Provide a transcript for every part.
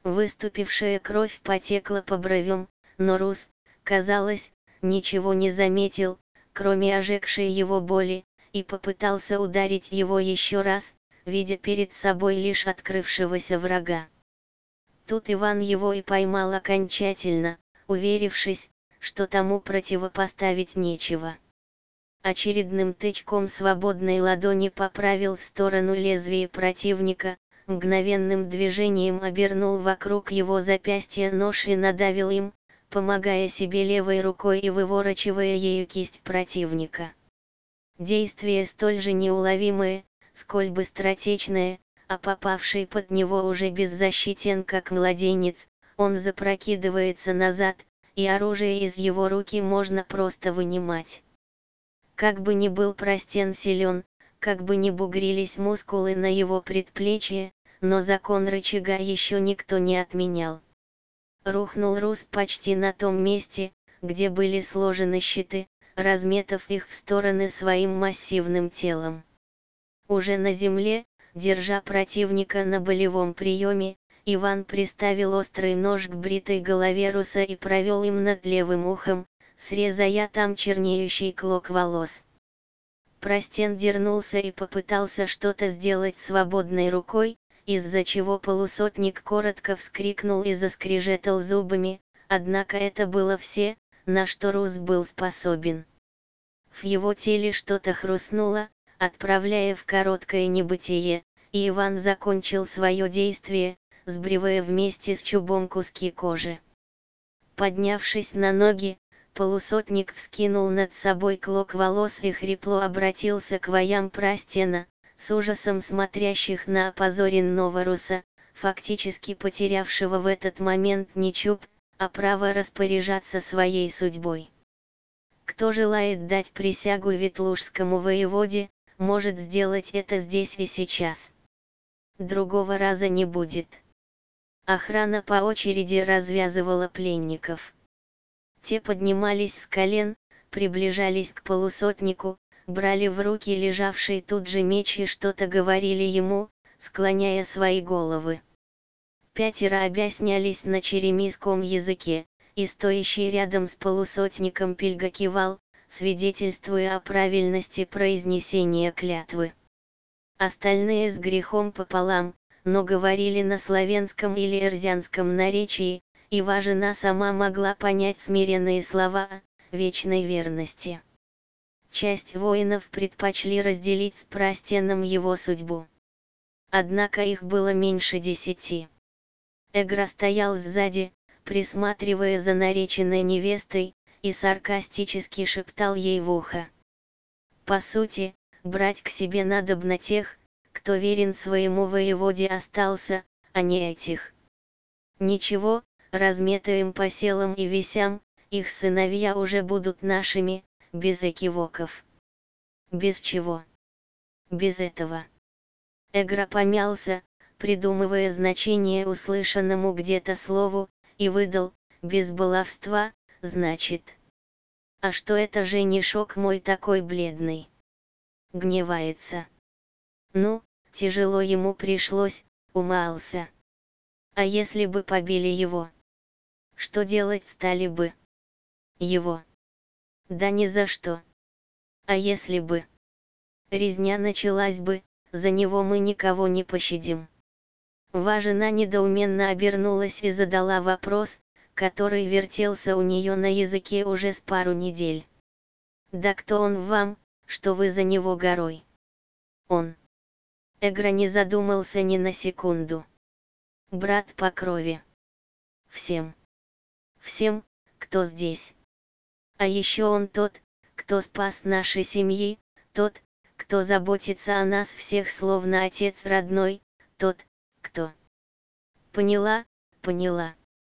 Выступившая кровь потекла по бровям, но Рус, казалось, ничего не заметил, кроме ожегшей его боли, и попытался ударить его еще раз, видя перед собой лишь открывшегося врага. Тут Иван его и поймал окончательно, уверившись, что тому противопоставить нечего. Очередным тычком свободной ладони поправил в сторону лезвие противника, мгновенным движением обернул вокруг его запястья нож и надавил им, помогая себе левой рукой и выворачивая ею кисть противника. Действие столь же неуловимое, сколь быстротечное, а попавший под него уже беззащитен как младенец, он запрокидывается назад, и оружие из его руки можно просто вынимать. Как бы ни был простен силен, как бы ни бугрились мускулы на его предплечье, но закон рычага еще никто не отменял. Рухнул Рус почти на том месте, где были сложены щиты, разметав их в стороны своим массивным телом. Уже на земле, держа противника на болевом приеме, Иван приставил острый нож к бритой голове Руса и провел им над левым ухом, срезая там чернеющий клок волос. Простен дернулся и попытался что-то сделать свободной рукой, из-за чего полусотник коротко вскрикнул и заскрежетал зубами, однако это было все, на что Рус был способен. В его теле что-то хрустнуло, отправляя в короткое небытие, и Иван закончил свое действие, сбривая вместе с чубом куски кожи. Поднявшись на ноги, полусотник вскинул над собой клок волос и хрипло обратился к воям Простена, с ужасом смотрящих на опозоренного Руса, фактически потерявшего в этот момент не чуб, а право распоряжаться своей судьбой. Кто желает дать присягу ветлужскому воеводе, может сделать это здесь и сейчас. Другого раза не будет. Охрана по очереди развязывала пленников. Те поднимались с колен, приближались к полусотнику, брали в руки лежавший тут же меч и что-то говорили ему, склоняя свои головы. 5 объяснялись на черемисском языке, и стоящий рядом с полусотником Пельга кивал, свидетельствуя о правильности произнесения клятвы. Остальные с грехом пополам, но говорили на славянском или эрзянском наречии, и жена сама могла понять смиренные слова о вечной верности. Часть воинов предпочли разделить с Простеном его судьбу. Однако их было меньше 10. Эгра стоял сзади, присматривая за нареченной невестой, и саркастически шептал ей в ухо. По сути, брать к себе надобно тех, кто верен своему воеводе остался, а не этих. Ничего, разметаем по селам и весям, их сыновья уже будут нашими, без экивоков. Без чего? Без этого. Эгра помялся, придумывая значение услышанному где-то слову, и выдал: без баловства, значит. А что это женишок мой такой бледный? Гневается. Ну, тяжело ему пришлось, умаялся. А если бы побили его? Что делать стали бы? Его? Да ни за что. А если бы? Резня началась бы, за него мы никого не пощадим. Жена недоуменно обернулась и задала вопрос, который вертелся у нее на языке уже с пару недель. Да кто он вам, что вы за него горой? Он. Эгра не задумался ни на секунду. Брат по крови. Всем. Всем, кто здесь. А еще он тот, кто спас наши семьи, тот, кто заботится о нас всех словно отец родной, тот, кто... Поняла, поняла.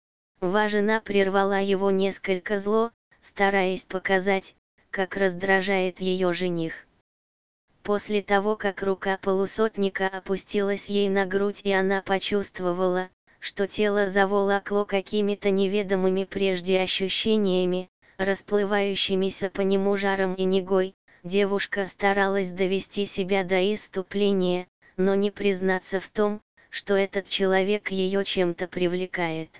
Жена прервала его несколько зло, стараясь показать, как раздражает ее жених. После того, как рука полусотника опустилась ей на грудь и она почувствовала, что тело заволокло какими-то неведомыми прежде ощущениями, расплывающимися по нему жаром и негой, девушка старалась довести себя до исступления, но не признаться в том, что этот человек ее чем-то привлекает.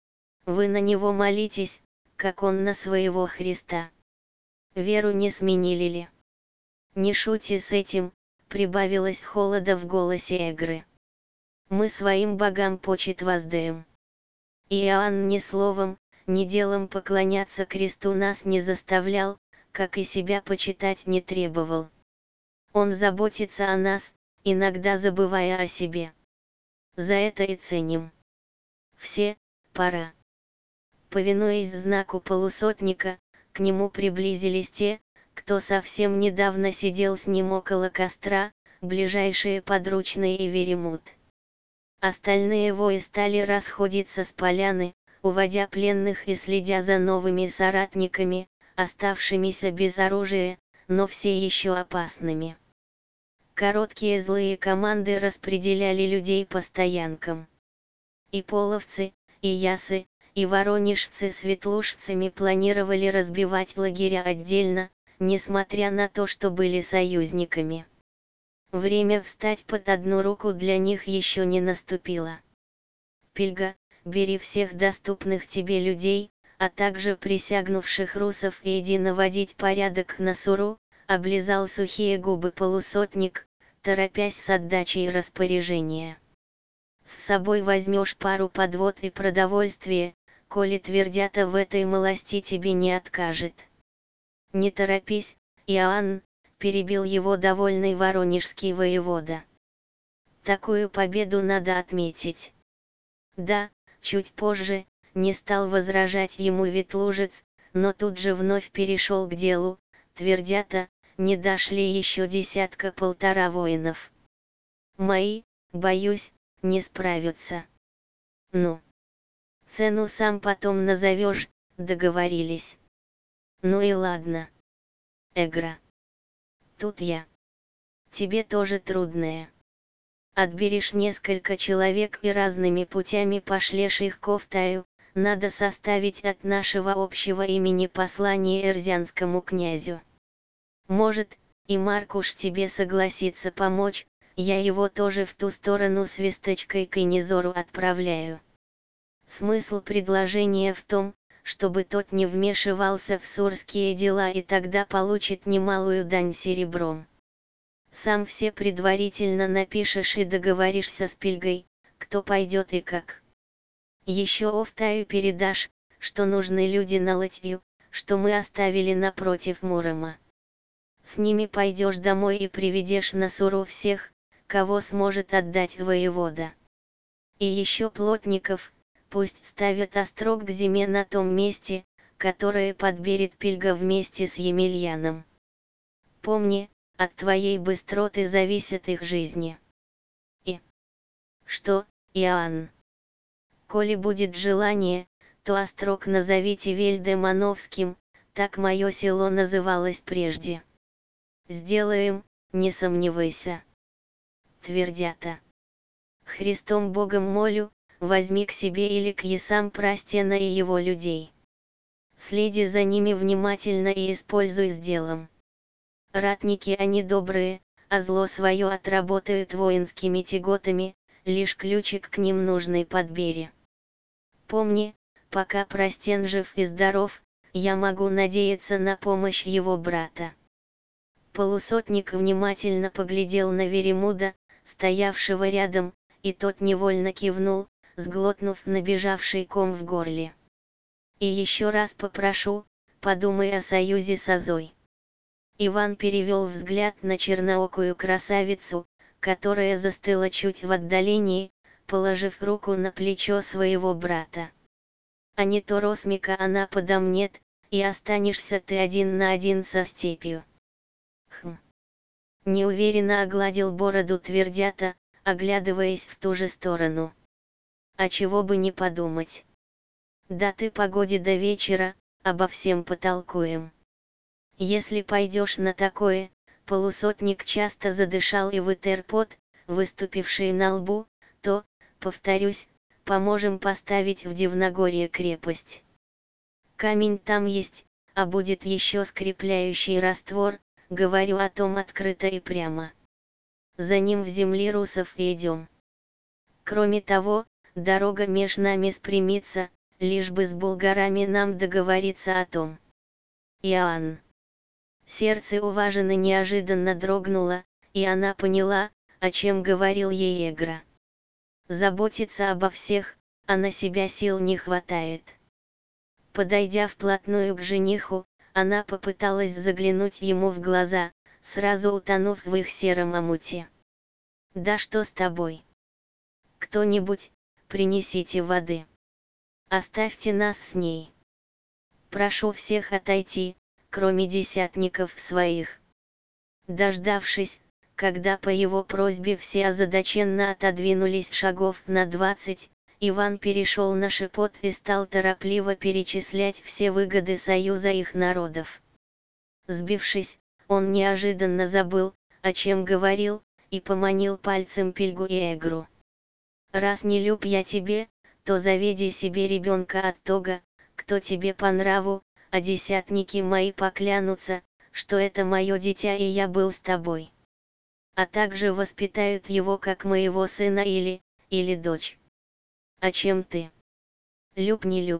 Вы на него молитесь, как он на своего Христа. Веру не сменили ли? Не шути с этим, прибавилось холода в голосе Эгры. Мы своим богам почет воздаем. И Иоанн ни словом, ни делом поклоняться кресту нас не заставлял, как и себя почитать не требовал. Он заботится о нас, иногда забывая о себе. За это и ценим. Все, пора. Повинуясь знаку полусотника, к нему приблизились те, кто совсем недавно сидел с ним около костра, ближайшие подручные и Веремут. Остальные вои стали расходиться с поляны, уводя пленных и следя за новыми соратниками, оставшимися без оружия, но все еще опасными. Короткие злые команды распределяли людей по стоянкам. И половцы, и ясы, и воронежцы с ветлужцами планировали разбивать лагеря отдельно, несмотря на то, что были союзниками. Время встать под одну руку для них еще не наступило. Пильга, бери всех доступных тебе людей, а также присягнувших русов и иди наводить порядок на Суру, облизал сухие губы полусотник, торопясь с отдачей распоряжения. С собой возьмешь пару подвод и продовольствие, коли твердята в этой малости тебе не откажет. Не торопись, Иоанн, перебил его довольный воронежский воевода. Такую победу надо отметить. Да, чуть позже, не стал возражать ему ветлужец, но тут же вновь перешел к делу, твердята, не дошли еще десятка-полтора воинов. Мои, боюсь, не справятся. Ну, цену сам потом назовешь, договорились. Ну и ладно. Эгра. Тут я. Тебе тоже трудное. Отберешь несколько человек и разными путями пошлешь их к Офтаю, надо составить от нашего общего имени послание эрзянскому князю. Может, и Маркуш тебе согласится помочь, я его тоже в ту сторону с весточкой к Инизору отправляю. Смысл предложения в том, чтобы тот не вмешивался в сурские дела и тогда получит немалую дань серебром. Сам все предварительно напишешь и договоришься с Пильгой, кто пойдет и как. Еще Офтаю передашь, что нужны люди на Латвию, что мы оставили напротив Мурома. С ними пойдешь домой и приведешь на Суру всех, кого сможет отдать воевода. И еще плотников, пусть ставят острог к зиме на том месте, которое подберет Пильга вместе с Емельяном. Помни, от твоей быстроты зависит их жизни. И что, Иоанн? Коли будет желание, то острог назовите Вельдемановским, так мое село называлось прежде. Сделаем, не сомневайся. Твердята. Христом Богом молю, возьми к себе или к Есам Прастена и его людей. Следи за ними внимательно и используй с делом. Ратники они добрые, а зло свое отработают воинскими тяготами, лишь ключик к ним нужный подбери. Помни, пока Прастен жив и здоров, я могу надеяться на помощь его брата. Полусотник внимательно поглядел на Веремуда, стоявшего рядом, и тот невольно кивнул, сглотнув набежавший ком в горле. И еще раз попрошу, подумай о союзе с Азой. Иван перевел взгляд на черноокую красавицу, которая застыла чуть в отдалении, положив руку на плечо своего брата. А не то Росмика она подомнет, и останешься ты один на один со степью. Неуверенно огладил бороду твердята, оглядываясь в ту же сторону. А чего бы не подумать. Да ты погоди до вечера, обо всем потолкуем. Если пойдешь на такое, полусотник часто задышал и вытер пот, выступивший на лбу, то, повторюсь, поможем поставить в Дивногорье крепость. Камень там есть, а будет еще скрепляющий раствор, говорю о том открыто и прямо. За ним в земли русов и идем. Кроме того, дорога меж нами спрямится, лишь бы с булгарами нам договориться о том. Иоанн. Сердце у Важины неожиданно дрогнуло, и она поняла, о чем говорил ей Эгра. Заботиться обо всех, а на себя сил не хватает. Подойдя вплотную к жениху, она попыталась заглянуть ему в глаза, сразу утонув в их сером омуте. «Да что с тобой? Кто-нибудь, принесите воды. Оставьте нас с ней. Прошу всех отойти, кроме десятников своих». Дождавшись, когда по его просьбе все озадаченно отодвинулись шагов на 20, Иван перешел на шепот и стал торопливо перечислять все выгоды союза их народов. Сбившись, он неожиданно забыл, о чем говорил, и поманил пальцем Пельгу и Эгру. «Раз не люб я тебе, то заведи себе ребенка от того, кто тебе по нраву, а десятники мои поклянутся, что это мое дитя и я был с тобой. А также воспитают его как моего сына или дочь. А чем ты? Люб не люб.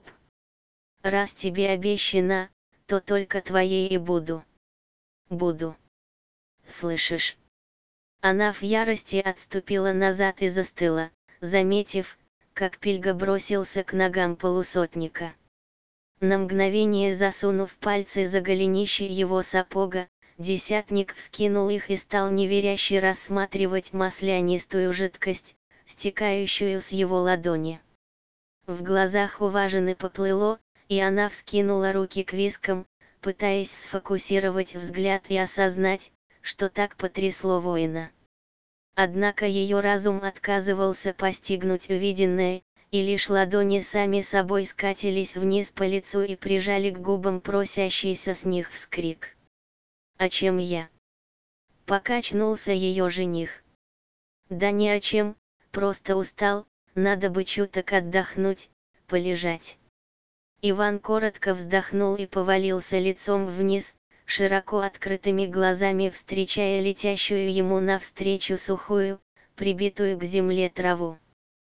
Раз тебе обещано, то только твоей и буду. Буду. Слышишь?» Она в ярости отступила назад и застыла, заметив, как Пельга бросился к ногам полусотника. На мгновение засунув пальцы за голенище его сапога, десятник вскинул их и стал неверяще рассматривать маслянистую жидкость, стекающую с его ладони. В глазах у Важины поплыло, и она вскинула руки к вискам, пытаясь сфокусировать взгляд и осознать, что так потрясло воина. Однако ее разум отказывался постигнуть увиденное, и лишь ладони сами собой скатились вниз по лицу и прижали к губам просящийся с них вскрик. «О чем я?» — покачнулся ее жених. «Да ни о чем, просто устал, надо бы чуток отдохнуть, полежать». Иван коротко вздохнул и повалился лицом вниз, широко открытыми глазами встречая летящую ему навстречу сухую, прибитую к земле траву.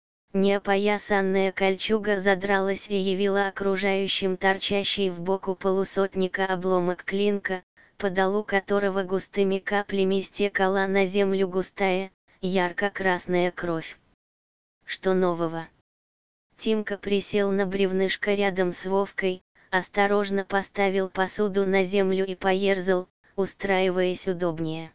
Неопоясанная кольчуга задралась и явила окружающим торчащий в боку полусотника обломок клинка, по долу которого густыми каплями стекала на землю густая, ярко-красная кровь. «Что нового?» Тимка присел на бревнышко рядом с Вовкой, осторожно поставил посуду на землю и поерзал, устраиваясь удобнее.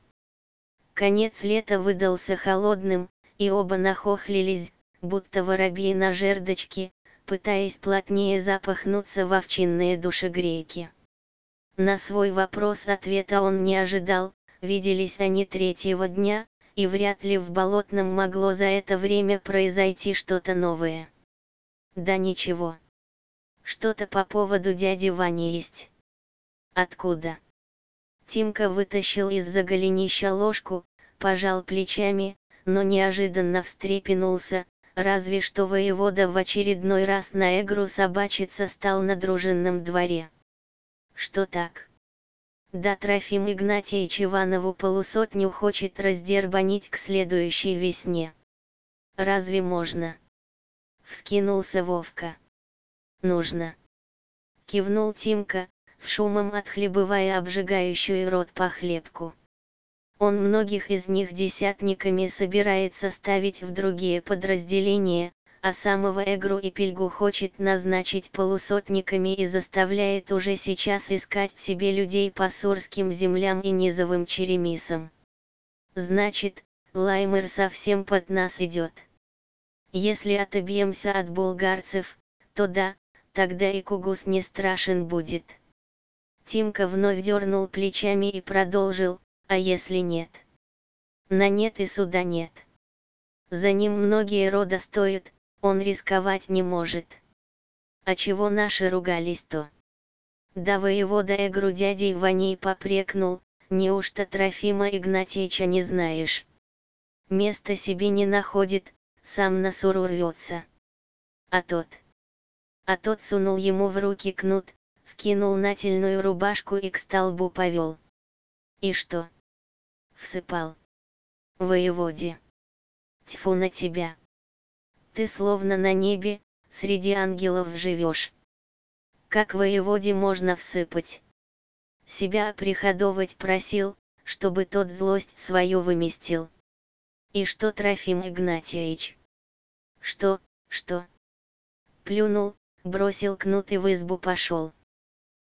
Конец лета выдался холодным, и оба нахохлились, будто воробьи на жердочке, пытаясь плотнее запахнуться в овчинные душегрейки. На свой вопрос ответа он не ожидал, виделись они третьего дня, и вряд ли в Болотном могло за это время произойти что-то новое. «Да ничего. Что-то по поводу дяди Вани есть». «Откуда?» Тимка вытащил из-за голенища ложку, пожал плечами, но неожиданно встрепенулся, разве что воевода в очередной раз на Эгру собачиться стал на дружинном дворе. «Что так?» «Да Трофим Игнатьевич Иванову полусотню хочет раздербанить к следующей весне». «Разве можно?» — вскинулся Вовка. «Нужно», — кивнул Тимка, с шумом отхлебывая обжигающую рот похлебку. «Он многих из них десятниками собирается ставить в другие подразделения, а самого Эгру и Пельгу хочет назначить полусотниками и заставляет уже сейчас искать себе людей по Сурским землям и низовым черемисам. Значит, Лаймыр совсем под нас идет. Если отобьемся от булгарцев, то да, тогда и Кугус не страшен будет». Тимка вновь дернул плечами и продолжил: «А если нет? На нет и суда нет. За ним многие рода стоят, он рисковать не может. А чего наши ругались-то? Да воевода Эгру дядей Ваней попрекнул, неужто Трофима Игнатьича не знаешь? Места себе не находит, сам на суру рвется. А тот сунул ему в руки кнут, скинул нательную рубашку и к столбу повел. И что? Всыпал. Воеводе. Тьфу на тебя. Ты словно на небе, среди ангелов живешь. Как воеводе можно всыпать? Себя оприходовать просил, чтобы тот злость свою выместил. И что Трофим Игнатьевич? Что? Плюнул, бросил кнут и в избу пошел.